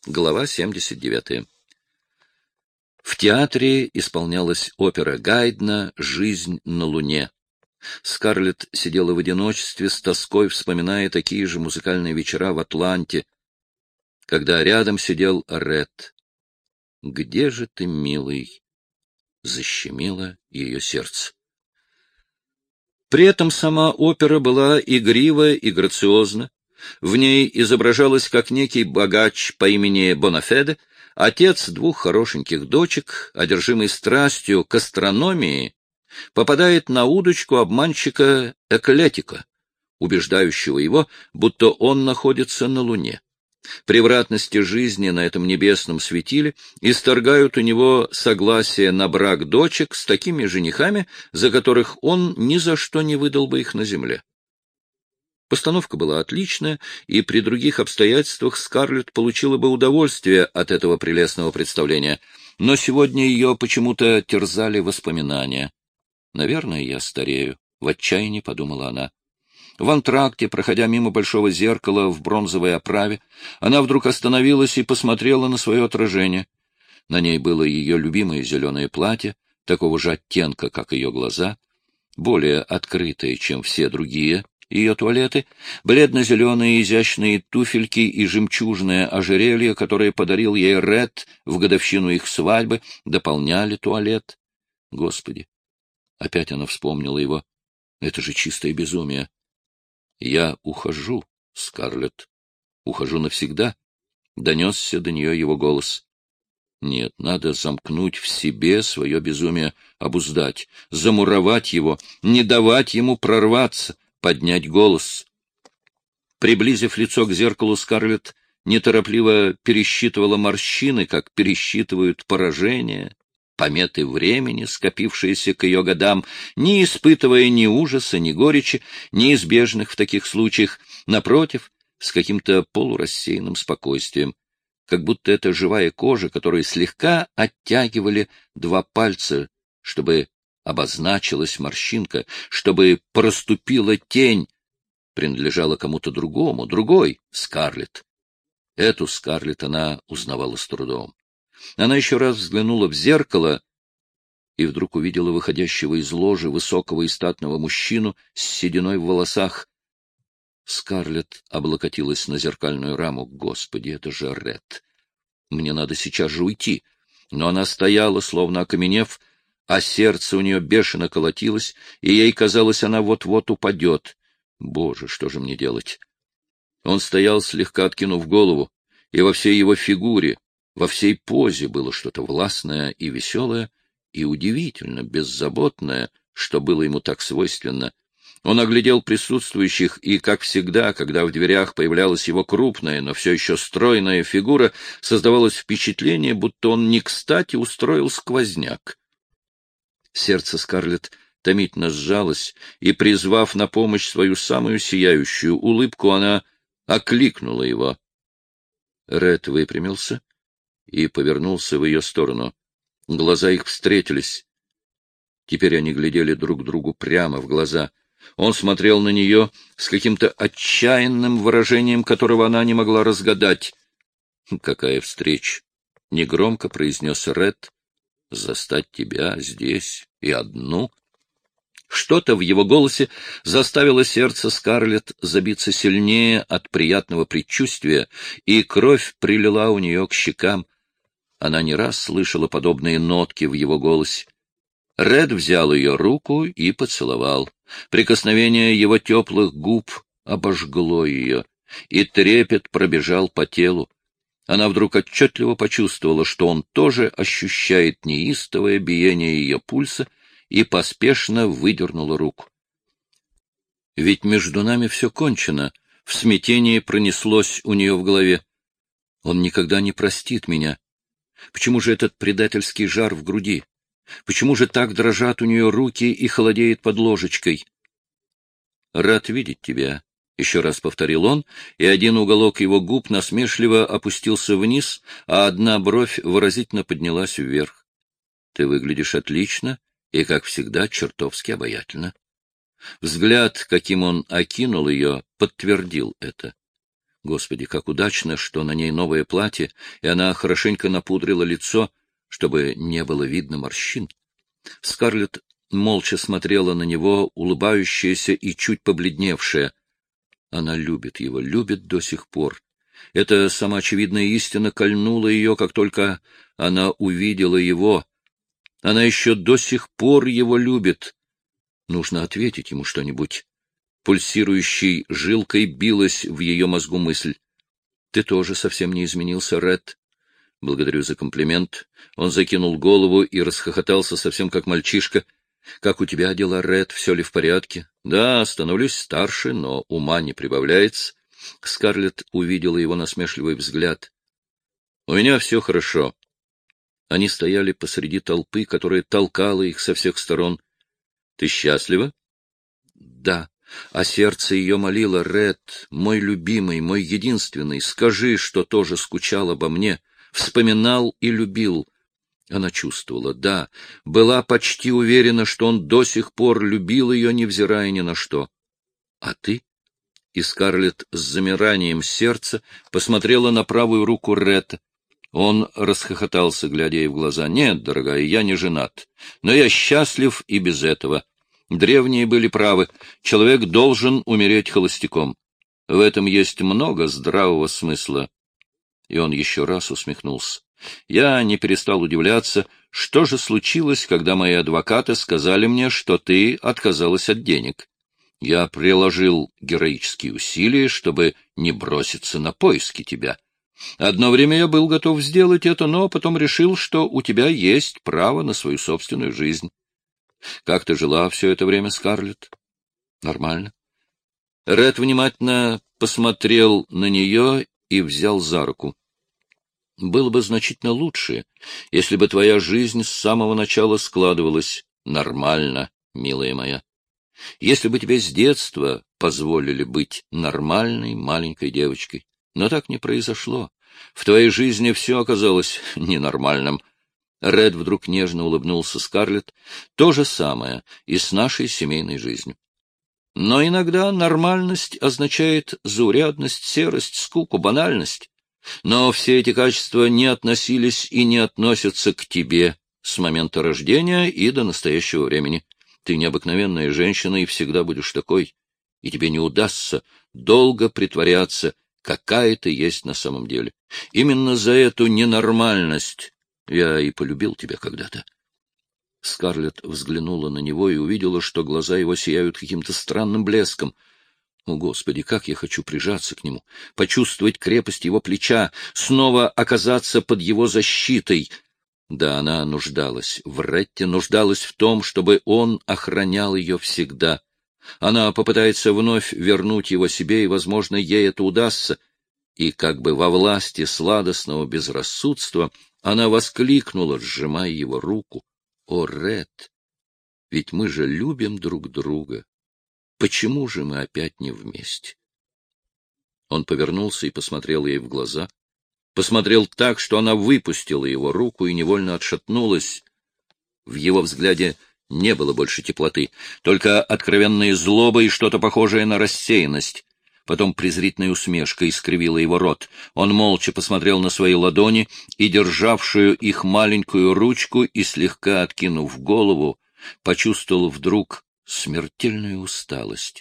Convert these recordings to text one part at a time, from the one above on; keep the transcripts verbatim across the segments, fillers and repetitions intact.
Глава семьдесят девятая. В театре исполнялась опера Гайдна «Жизнь на Луне». Скарлетт сидела в одиночестве, с тоской вспоминая такие же музыкальные вечера в Атланте, когда рядом сидел Ред. «Где же ты, милый?» — защемило ее сердце. При этом сама опера была игрива и грациозна. В ней изображалась как некий богач по имени Бонафеде, отец двух хорошеньких дочек, одержимый страстью к астрономии, попадает на удочку обманщика Эклетика, убеждающего его, будто он находится на Луне. Превратности жизни на этом небесном светиле исторгают у него согласие на брак дочек с такими женихами, за которых он ни за что не выдал бы их на земле. Постановка была отличная, и при других обстоятельствах Скарлетт получила бы удовольствие от этого прелестного представления, но сегодня ее почему-то терзали воспоминания. «Наверное, я старею», — в отчаянии подумала она. В антракте, проходя мимо большого зеркала в бронзовой оправе, она вдруг остановилась и посмотрела на свое отражение. На ней было ее любимое зеленое платье, такого же оттенка, как ее глаза, более открытое, чем все другие ее туалеты, бледно-зеленые изящные туфельки и жемчужное ожерелье, которое подарил ей Ред в годовщину их свадьбы, дополняли туалет. Господи! Опять она вспомнила его. Это же чистое безумие. «Я ухожу, Скарлетт, ухожу навсегда», — донесся до нее его голос. Нет, надо замкнуть в себе свое безумие, обуздать, замуровать его, не давать ему прорваться, поднять голос. Приблизив лицо к зеркалу, Скарлетт неторопливо пересчитывала морщины, как пересчитывают поражения, пометы времени, скопившиеся к ее годам, не испытывая ни ужаса, ни горечи, неизбежных в таких случаях, напротив, с каким-то полурассеянным спокойствием, как будто это живая кожа, которую слегка оттягивали два пальца, чтобы обозначилась морщинка, чтобы проступила тень, принадлежала кому-то другому, другой Скарлетт. Эту Скарлетт она узнавала с трудом. Она еще раз взглянула в зеркало и вдруг увидела выходящего из ложи высокого и статного мужчину с сединой в волосах. Скарлетт облокотилась на зеркальную раму. Господи, это же Ред! Мне надо сейчас же уйти. Но она стояла, словно окаменев, а сердце у нее бешено колотилось, и ей казалось, она вот-вот упадет. Боже, что же мне делать? Он стоял, слегка откинув голову, и во всей его фигуре, во всей позе было что-то властное и веселое, и удивительно беззаботное, что было ему так свойственно. Он оглядел присутствующих, и, как всегда, когда в дверях появлялась его крупная, но все еще стройная фигура, создавалось впечатление, будто он не кстати устроил сквозняк. Сердце Скарлетт томительно сжалось, и, призвав на помощь свою самую сияющую улыбку, она окликнула его. Ред выпрямился и повернулся в ее сторону. Глаза их встретились. Теперь они глядели друг другу прямо в глаза. Он смотрел на нее с каким-то отчаянным выражением, которого она не могла разгадать. — Какая встреча! — негромко произнес Ред. — Застать тебя здесь и одну. Что-то в его голосе заставило сердце Скарлетт забиться сильнее от приятного предчувствия, и кровь прилила у нее к щекам. Она не раз слышала подобные нотки в его голосе. Ред взял ее руку и поцеловал. Прикосновение его теплых губ обожгло ее, и трепет пробежал по телу. Она вдруг отчетливо почувствовала, что он тоже ощущает неистовое биение ее пульса, и поспешно выдернула руку. «Ведь между нами все кончено», — в смятении пронеслось у нее в голове. «Он никогда не простит меня. Почему же этот предательский жар в груди? Почему же так дрожат у нее руки и холодеет под ложечкой?» «Рад видеть тебя», — еще раз повторил он, и один уголок его губ насмешливо опустился вниз, а одна бровь выразительно поднялась вверх. «Ты выглядишь отлично и, как всегда, чертовски обаятельно». Взгляд, каким он окинул ее, подтвердил это. Господи, как удачно, что на ней новое платье, и она хорошенько напудрила лицо, чтобы не было видно морщин. Скарлетт молча смотрела на него, улыбающаяся и чуть побледневшая. Она любит его, любит до сих пор. Эта самоочевидная истина кольнула ее, как только она увидела его. Она еще до сих пор его любит. Нужно ответить ему что-нибудь. Пульсирующей жилкой билась в ее мозгу мысль. — Ты тоже совсем не изменился, Ред. — Благодарю за комплимент. Он закинул голову и расхохотался совсем как мальчишка. — Как у тебя дела, Ред? Все ли в порядке? — Да, становлюсь старше, но ума не прибавляется. Скарлетт увидела его насмешливый взгляд. — У меня все хорошо. Они стояли посреди толпы, которая толкала их со всех сторон. — Ты счастлива? — Да. А сердце ее молило: Ред, мой любимый, мой единственный, скажи, что тоже скучал обо мне, вспоминал и любил. Она чувствовала, да, была почти уверена, что он до сих пор любил ее, невзирая ни на что. А ты? И Скарлетт с замиранием сердца посмотрела на правую руку Ретта. Он расхохотался, глядя ей в глаза. — Нет, дорогая, я не женат, но я счастлив и без этого. Древние были правы. Человек должен умереть холостяком. В этом есть много здравого смысла. И он еще раз усмехнулся. Я не перестал удивляться, что же случилось, когда мои адвокаты сказали мне, что ты отказалась от денег. Я приложил героические усилия, чтобы не броситься на поиски тебя. Одно время я был готов сделать это, но потом решил, что у тебя есть право на свою собственную жизнь. Как ты жила все это время, Скарлетт? Нормально. Ред внимательно посмотрел на нее и взял за руку. Было бы значительно лучше, если бы твоя жизнь с самого начала складывалась нормально, милая моя. Если бы тебе с детства позволили быть нормальной маленькой девочкой. Но так не произошло. В твоей жизни все оказалось ненормальным. Ред вдруг нежно улыбнулся Скарлетт. То же самое и с нашей семейной жизнью. Но иногда нормальность означает заурядность, серость, скуку, банальность. Но все эти качества не относились и не относятся к тебе с момента рождения и до настоящего времени. Ты необыкновенная женщина и всегда будешь такой, и тебе не удастся долго притворяться, какая ты есть на самом деле. Именно за эту ненормальность я и полюбил тебя когда-то. Скарлетт взглянула на него и увидела, что глаза его сияют каким-то странным блеском. О, Господи, как я хочу прижаться к нему, почувствовать крепость его плеча, снова оказаться под его защитой. Да, она нуждалась в Ретте, нуждалась в том, чтобы он охранял ее всегда. Она попытается вновь вернуть его себе, и, возможно, ей это удастся. И как бы во власти сладостного безрассудства она воскликнула, сжимая его руку: «О, Рет, ведь мы же любим друг друга. Почему же мы опять не вместе?» Он повернулся и посмотрел ей в глаза. Посмотрел так, что она выпустила его руку и невольно отшатнулась. В его взгляде не было больше теплоты, только откровенная злоба и что-то похожее на рассеянность. Потом презрительная усмешка искривила его рот. Он молча посмотрел на свои ладони и, державшую их маленькую ручку, и, слегка откинув голову, почувствовал вдруг смертельную усталость.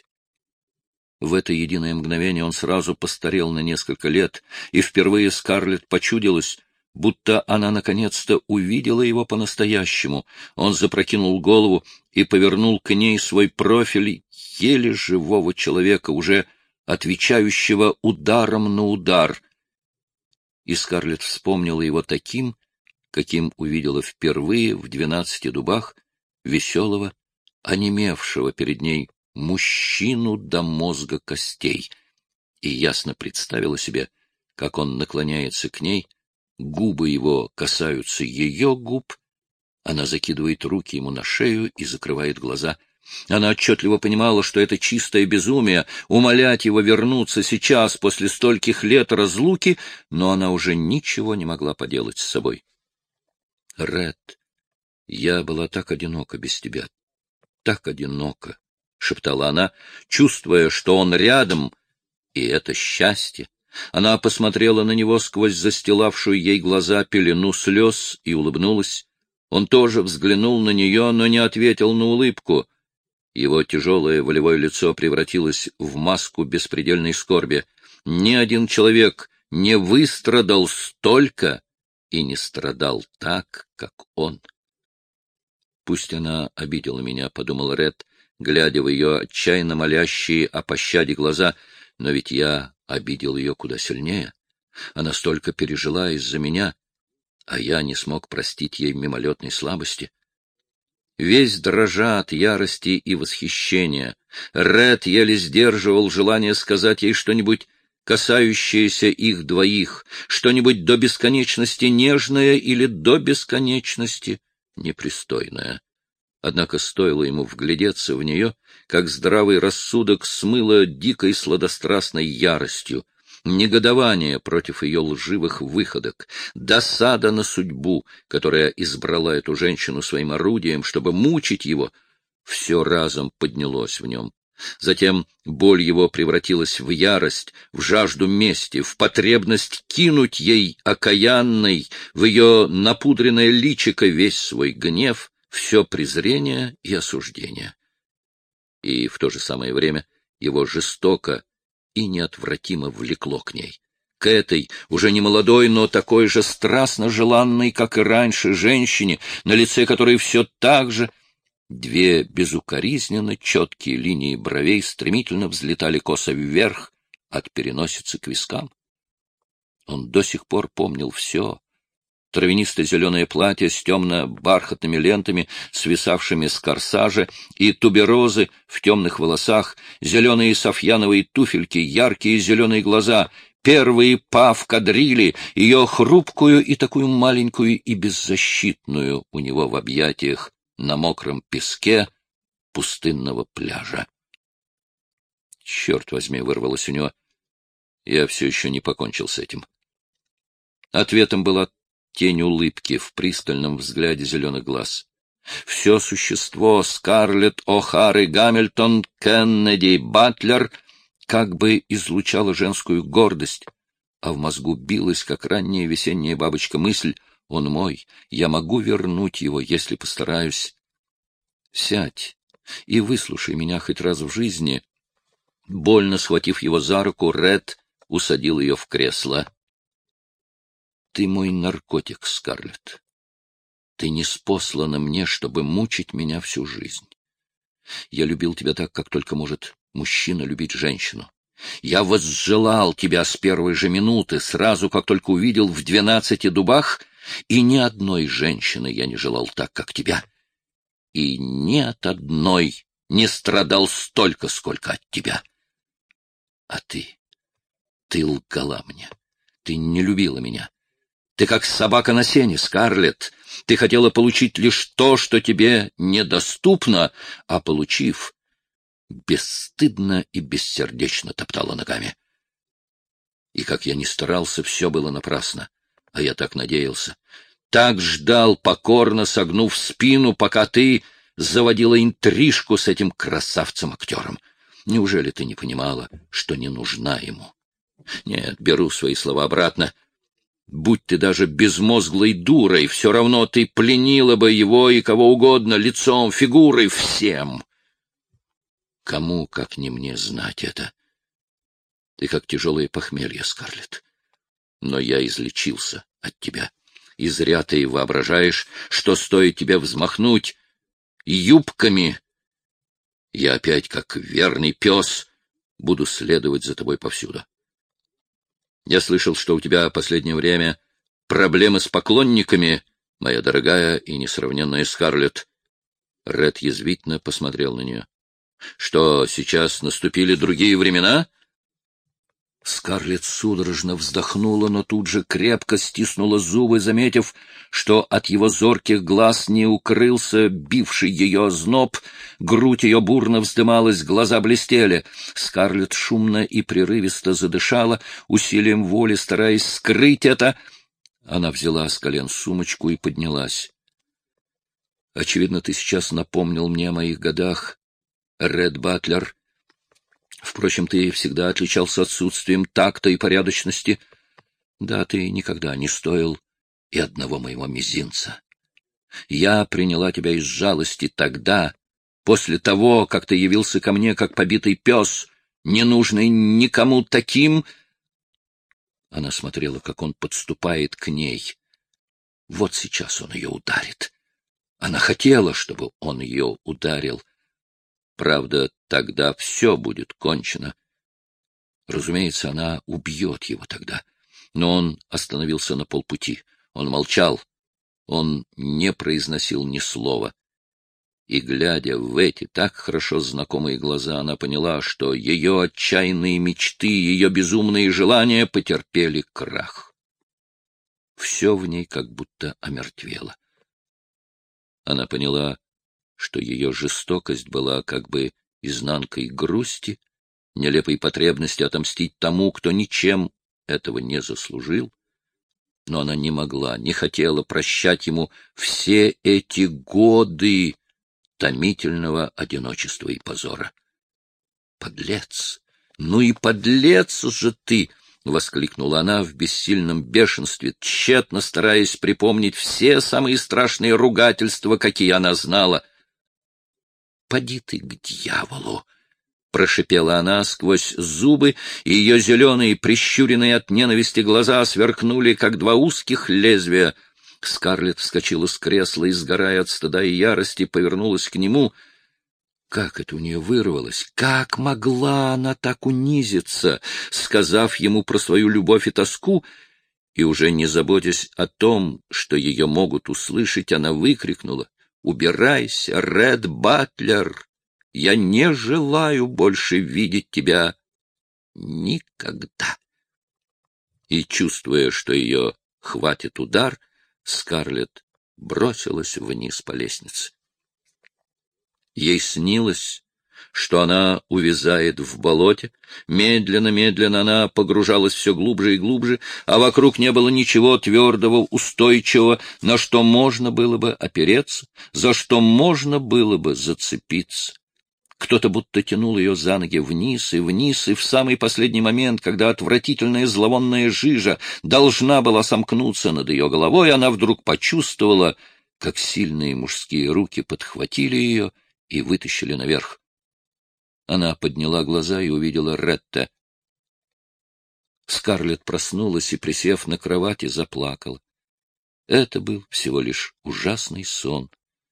В это единое мгновение он сразу постарел на несколько лет, и впервые Скарлетт почудилось, будто она наконец-то увидела его по-настоящему. Он запрокинул голову и повернул к ней свой профиль еле живого человека, уже отвечающего ударом на удар. И Скарлетт вспомнила его таким, каким увидела впервые в двенадцати дубах, веселого, онемевшего перед ней мужчину до мозга костей, и ясно представила себе, как он наклоняется к ней, губы его касаются ее губ, она закидывает руки ему на шею и закрывает глаза. Она отчетливо понимала, что это чистое безумие — умолять его вернуться сейчас, после стольких лет разлуки, но она уже ничего не могла поделать с собой. — Ред, я была так одинока без тебя, так одинока, — шептала она, чувствуя, что он рядом, и это счастье. Она посмотрела на него сквозь застилавшую ей глаза пелену слез и улыбнулась. Он тоже взглянул на нее, но не ответил на улыбку. Его тяжелое волевое лицо превратилось в маску беспредельной скорби. Ни один человек не выстрадал столько и не страдал так, как он. «Пусть она обидела меня», — подумал Ред, глядя в ее отчаянно молящие о пощаде глаза, «но ведь я обидел ее куда сильнее. Она столько пережила из-за меня, а я не смог простить ей мимолетной слабости». Весь дрожа от ярости и восхищения, Ред еле сдерживал желание сказать ей что-нибудь касающееся их двоих, что-нибудь до бесконечности нежное или до бесконечности непристойное. Однако стоило ему вглядеться в нее, как здравый рассудок смыло дикой сладострастной яростью, негодование против ее лживых выходок, досада на судьбу, которая избрала эту женщину своим орудием, чтобы мучить его, все разом поднялось в нем. Затем боль его превратилась в ярость, в жажду мести, в потребность кинуть ей окаянной, в ее напудренное личико весь свой гнев, все презрение и осуждение. И в то же самое время его жестоко и неотвратимо влекло к ней, к этой, уже не молодой, но такой же страстно желанной, как и раньше, женщине, на лице которой все так же две безукоризненно четкие линии бровей стремительно взлетали косо вверх от переносицы к вискам. Он до сих пор помнил все. Травянисто-зеленое платье с темно-бархатными лентами, свисавшими с корсажа, и туберозы в темных волосах, зеленые софьяновые туфельки, яркие зеленые глаза, первые па в кадрили, ее хрупкую и такую маленькую и беззащитную у него в объятиях на мокром песке пустынного пляжа. Черт возьми, вырвалось у него. Я все еще не покончил с этим. Ответом была тень улыбки в пристальном взгляде зеленых глаз. Все существо Скарлетт О'Хары Гамильтон Кеннеди Батлер как бы излучало женскую гордость, а в мозгу билась, как ранняя весенняя бабочка, мысль: «Он мой, я могу вернуть его, если постараюсь». «Сядь и выслушай меня хоть раз в жизни». Больно схватив его за руку, Ред усадил ее в кресло. «Ты мой наркотик, Скарлетт. Ты ниспослана мне, чтобы мучить меня всю жизнь. Я любил тебя так, как только может мужчина любить женщину. Я возжелал тебя с первой же минуты, сразу как только увидел в двенадцати дубах, и ни одной женщины я не желал так, как тебя. И ни от одной не страдал столько, сколько от тебя. А ты, ты лгала мне, ты не любила меня. Ты как собака на сене, Скарлетт. Ты хотела получить лишь то, что тебе недоступно, а получив, бесстыдно и бессердечно топтала ногами. И как я ни старался, все было напрасно, а я так надеялся. Так ждал, покорно согнув спину, пока ты заводила интрижку с этим красавцем-актером. Неужели ты не понимала, что не нужна ему? Нет, беру свои слова обратно. Будь ты даже безмозглой дурой, все равно ты пленила бы его и кого угодно, лицом, фигурой, всем. Кому, как не мне, знать это? Ты как тяжелое похмелье, Скарлетт. Но я излечился от тебя. И зря ты воображаешь, что стоит тебе взмахнуть юбками, я опять, как верный пес, буду следовать за тобой повсюду. Я слышал, что у тебя в последнее время проблемы с поклонниками, моя дорогая и несравненная Скарлетт. Ред язвительно посмотрел на нее. Что, сейчас наступили другие времена? Скарлетт судорожно вздохнула, но тут же крепко стиснула зубы, заметив, что от его зорких глаз не укрылся бивший ее озноб, грудь ее бурно вздымалась, глаза блестели. Скарлетт шумно и прерывисто задышала, усилием воли стараясь скрыть это. Она взяла с колен сумочку и поднялась. — Очевидно, ты сейчас напомнил мне о моих годах, Ред Батлер. Впрочем, ты всегда отличался отсутствием такта и порядочности. Да, ты никогда не стоил и одного моего мизинца. Я приняла тебя из жалости тогда, после того, как ты явился ко мне, как побитый пес, не нужный никому таким. Она смотрела, как он подступает к ней. Вот сейчас он ее ударит. Она хотела, чтобы он ее ударил. Правда, тогда все будет кончено. Разумеется, она убьет его тогда. Но он остановился на полпути. Он молчал. Он не произносил ни слова. И, глядя в эти так хорошо знакомые глаза, она поняла, что ее отчаянные мечты, ее безумные желания потерпели крах. Все в ней как будто омертвело. Она поняла, что ее жестокость была как бы изнанкой грусти, нелепой потребности отомстить тому, кто ничем этого не заслужил. Но она не могла, не хотела прощать ему все эти годы томительного одиночества и позора. «Подлец! Ну и подлец же ты!» — воскликнула она в бессильном бешенстве, тщетно стараясь припомнить все самые страшные ругательства, какие она знала. «Поди ты к дьяволу!» — прошипела она сквозь зубы, и ее зеленые, прищуренные от ненависти глаза сверкнули, как два узких лезвия. Скарлетт вскочила с кресла и, сгорая от стыда и ярости, повернулась к нему. Как это у нее вырвалось? Как могла она так унизиться, сказав ему про свою любовь и тоску? И уже не заботясь о том, что ее могут услышать, она выкрикнула: «Убирайся, Ред Батлер! Я не желаю больше видеть тебя никогда!» И, чувствуя, что ее хватит удар, Скарлетт бросилась вниз по лестнице. Ей снилось, что она увязает в болоте. Медленно-медленно она погружалась все глубже и глубже, а вокруг не было ничего твердого, устойчивого, на что можно было бы опереться, за что можно было бы зацепиться. Кто-то будто тянул ее за ноги вниз и вниз, и в самый последний момент, когда отвратительная зловонная жижа должна была сомкнуться над ее головой, она вдруг почувствовала, как сильные мужские руки подхватили ее и вытащили наверх. Она подняла глаза и увидела Ретта. Скарлетт проснулась и, присев на кровати, заплакала. Это был всего лишь ужасный сон.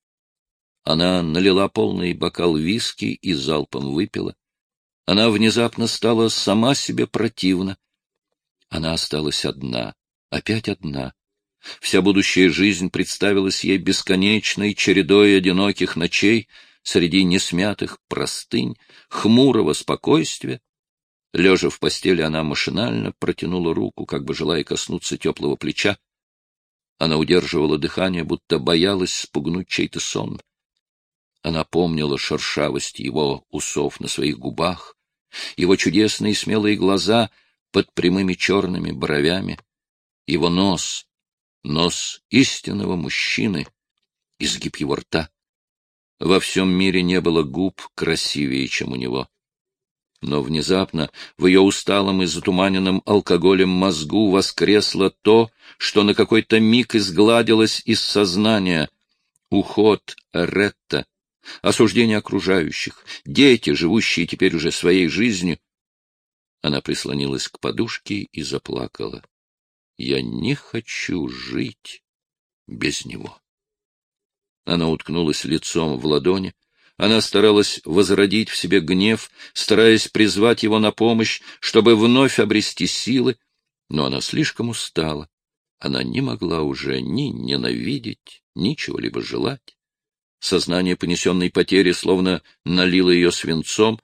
Она налила полный бокал виски и залпом выпила. Она внезапно стала сама себе противна. Она осталась одна, опять одна. Вся будущая жизнь представилась ей бесконечной чередой одиноких ночей среди несмятых простынь, хмурого спокойствия. Лежа в постели, она машинально протянула руку, как бы желая коснуться теплого плеча. Она удерживала дыхание, будто боялась спугнуть чей-то сон. Она помнила шершавость его усов на своих губах, его чудесные смелые глаза под прямыми черными бровями, его нос, нос истинного мужчины, изгиб его рта. Во всем мире не было губ красивее, чем у него. Но внезапно в ее усталом и затуманенном алкоголем мозгу воскресло то, что на какой-то миг изгладилось из сознания. Уход Ретта, осуждение окружающих, дети, живущие теперь уже своей жизнью. Она прислонилась к подушке и заплакала. «Я не хочу жить без него». Она уткнулась лицом в ладони. Она старалась возродить в себе гнев, стараясь призвать его на помощь, чтобы вновь обрести силы, но она слишком устала. Она не могла уже ни ненавидеть, ни чего-либо желать. Сознание понесенной потери словно налило ее свинцом.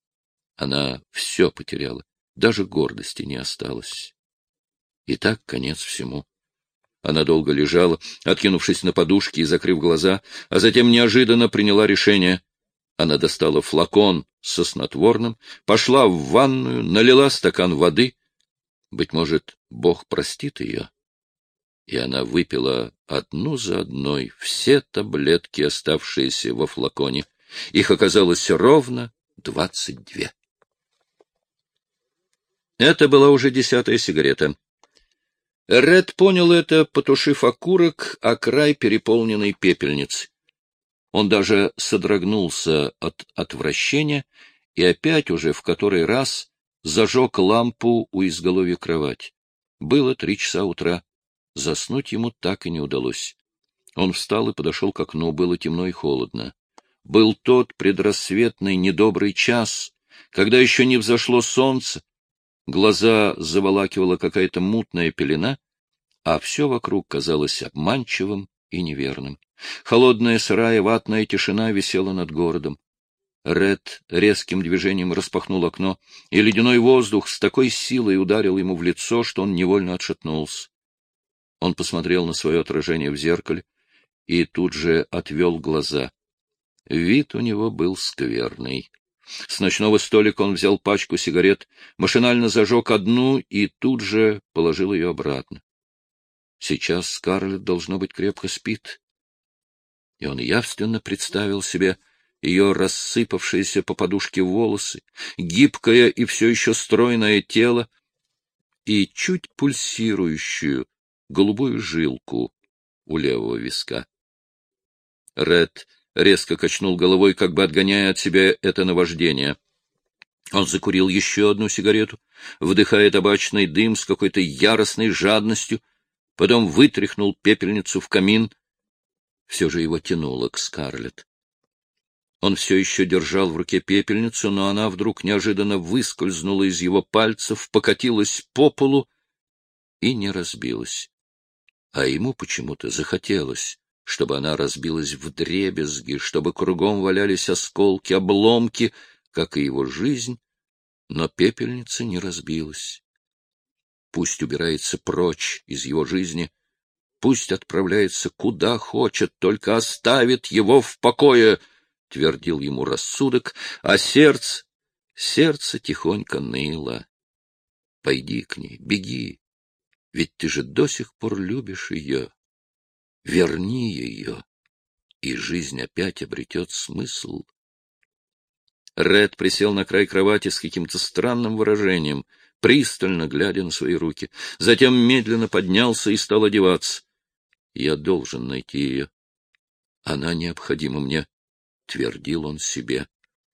Она все потеряла, даже гордости не осталось. И так конец всему. Она долго лежала, откинувшись на подушки и закрыв глаза, а затем неожиданно приняла решение. Она достала флакон со снотворным, пошла в ванную, налила стакан воды. Быть может, Бог простит ее. И она выпила одну за одной все таблетки, оставшиеся во флаконе. Их оказалось ровно двадцать две. Это была уже десятая сигарета. Ред понял это, потушив окурок о край переполненной пепельницы. Он даже содрогнулся от отвращения и опять уже в который раз зажег лампу у изголовья кровати. Было три часа утра. Заснуть ему так и не удалось. Он встал и подошел к окну. Было темно и холодно. Был тот предрассветный недобрый час, когда еще не взошло солнце, глаза заволакивала какая-то мутная пелена, а все вокруг казалось обманчивым и неверным. Холодная сырая ватная тишина висела над городом. Ред резким движением распахнул окно, и ледяной воздух с такой силой ударил ему в лицо, что он невольно отшатнулся. Он посмотрел на свое отражение в зеркале и тут же отвел глаза. Вид у него был скверный. С ночного столика он взял пачку сигарет, машинально зажег одну и тут же положил ее обратно. Сейчас Скарлетт, должно быть, крепко спит. И он явственно представил себе ее рассыпавшиеся по подушке волосы, гибкое и все еще стройное тело и чуть пульсирующую голубую жилку у левого виска. Ред резко качнул головой, как бы отгоняя от себя это наваждение. Он закурил еще одну сигарету, вдыхая табачный дым с какой-то яростной жадностью, потом вытряхнул пепельницу в камин. Все же его тянуло к Скарлетт. Он все еще держал в руке пепельницу, но она вдруг неожиданно выскользнула из его пальцев, покатилась по полу и не разбилась. А ему почему-то захотелось, чтобы она разбилась вдребезги, чтобы кругом валялись осколки, обломки, как и его жизнь, но пепельница не разбилась. Пусть убирается прочь из его жизни, пусть отправляется куда хочет, только оставит его в покое, — твердил ему рассудок, а сердце, сердце тихонько ныло. Пойди к ней, беги, ведь ты же до сих пор любишь ее. Верни ее, и жизнь опять обретет смысл. Ред присел на край кровати с каким-то странным выражением, пристально глядя на свои руки. Затем медленно поднялся и стал одеваться. Я должен найти ее. Она необходима мне, — твердил он себе.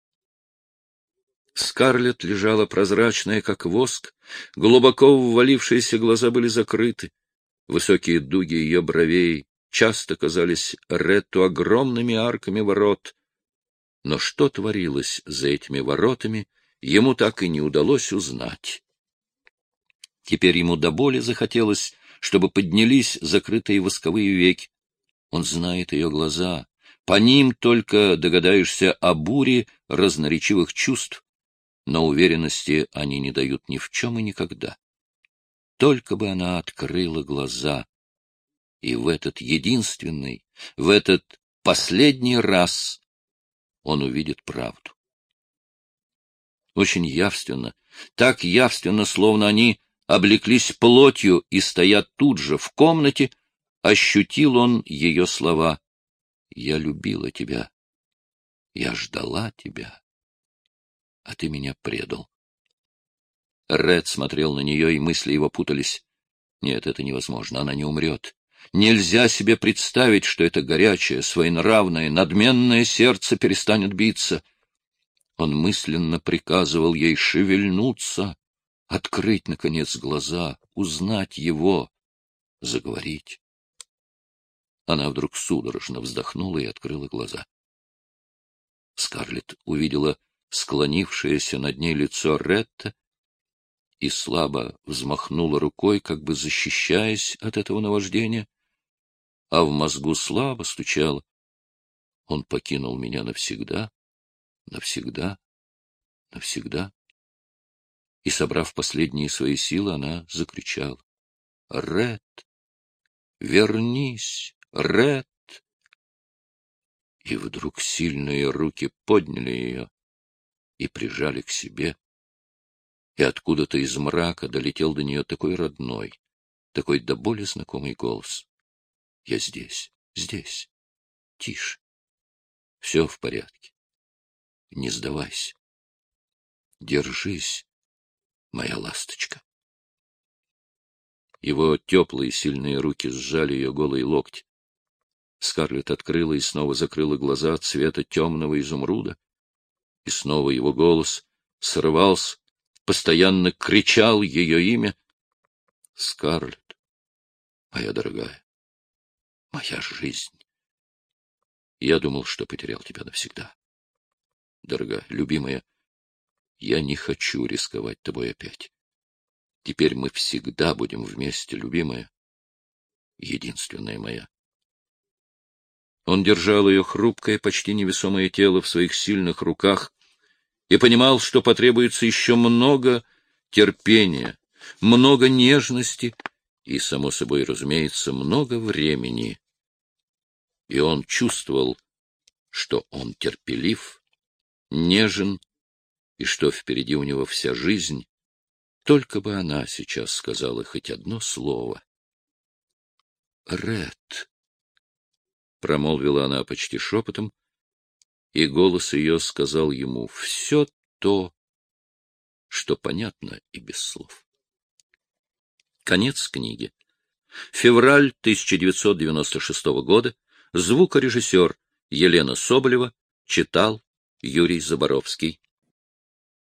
Скарлетт лежала прозрачная, как воск, глубоко ввалившиеся глаза были закрыты. Высокие дуги ее бровей часто казались Ретту огромными арками ворот. Но что творилось за этими воротами, ему так и не удалось узнать. Теперь ему до боли захотелось, чтобы поднялись закрытые восковые веки. Он знает ее глаза. По ним только догадаешься о буре разноречивых чувств, но уверенности они не дают ни в чем и никогда. Только бы она открыла глаза, и в этот единственный, в этот последний раз он увидит правду. Очень явственно, так явственно, словно они облеклись плотью и стоят тут же в комнате, ощутил он ее слова. «Я любила тебя, я ждала тебя, а ты меня предал». Ред смотрел на нее, и мысли его путались. Нет, это невозможно, она не умрет. Нельзя себе представить, что это горячее, своенравное, надменное сердце перестанет биться. Он мысленно приказывал ей шевельнуться, открыть, наконец, глаза, узнать его, заговорить. Она вдруг судорожно вздохнула и открыла глаза. Скарлетт увидела склонившееся над ней лицо Ретта и слабо взмахнула рукой, как бы защищаясь от этого наваждения, а в мозгу слабо стучало. Он покинул меня навсегда, навсегда, навсегда. И, собрав последние свои силы, она закричала: «Ред, вернись, Ред!» И вдруг сильные руки подняли ее и прижали к себе. И откуда-то из мрака долетел до нее такой родной, такой до боли знакомый голос. «Я здесь, здесь. Тише. Все в порядке. Не сдавайся. Держись, моя ласточка. Его теплые сильные руки сжали ее голые локти. Скарлетт открыла и снова закрыла глаза цвета темного изумруда, и снова его голос срывался, постоянно кричал ее имя. Скарлетт, моя дорогая, моя жизнь. Я думал, что потерял тебя навсегда. Дорогая, любимая, я не хочу рисковать тобой опять. Теперь мы всегда будем вместе, любимая, единственная моя. Он держал ее хрупкое, почти невесомое тело в своих сильных руках и понимал, что потребуется еще много терпения, много нежности и, само собой разумеется, много времени. И он чувствовал, что он терпелив, нежен, и что впереди у него вся жизнь, только бы она сейчас сказала хоть одно слово. «Ред», — промолвила она почти шепотом, и голос ее сказал ему все то, что понятно и без слов. Конец книги. Февраль тысяча девятьсот девяносто шестого года. Звукорежиссер Елена Соболева читал Юрий Заборовский.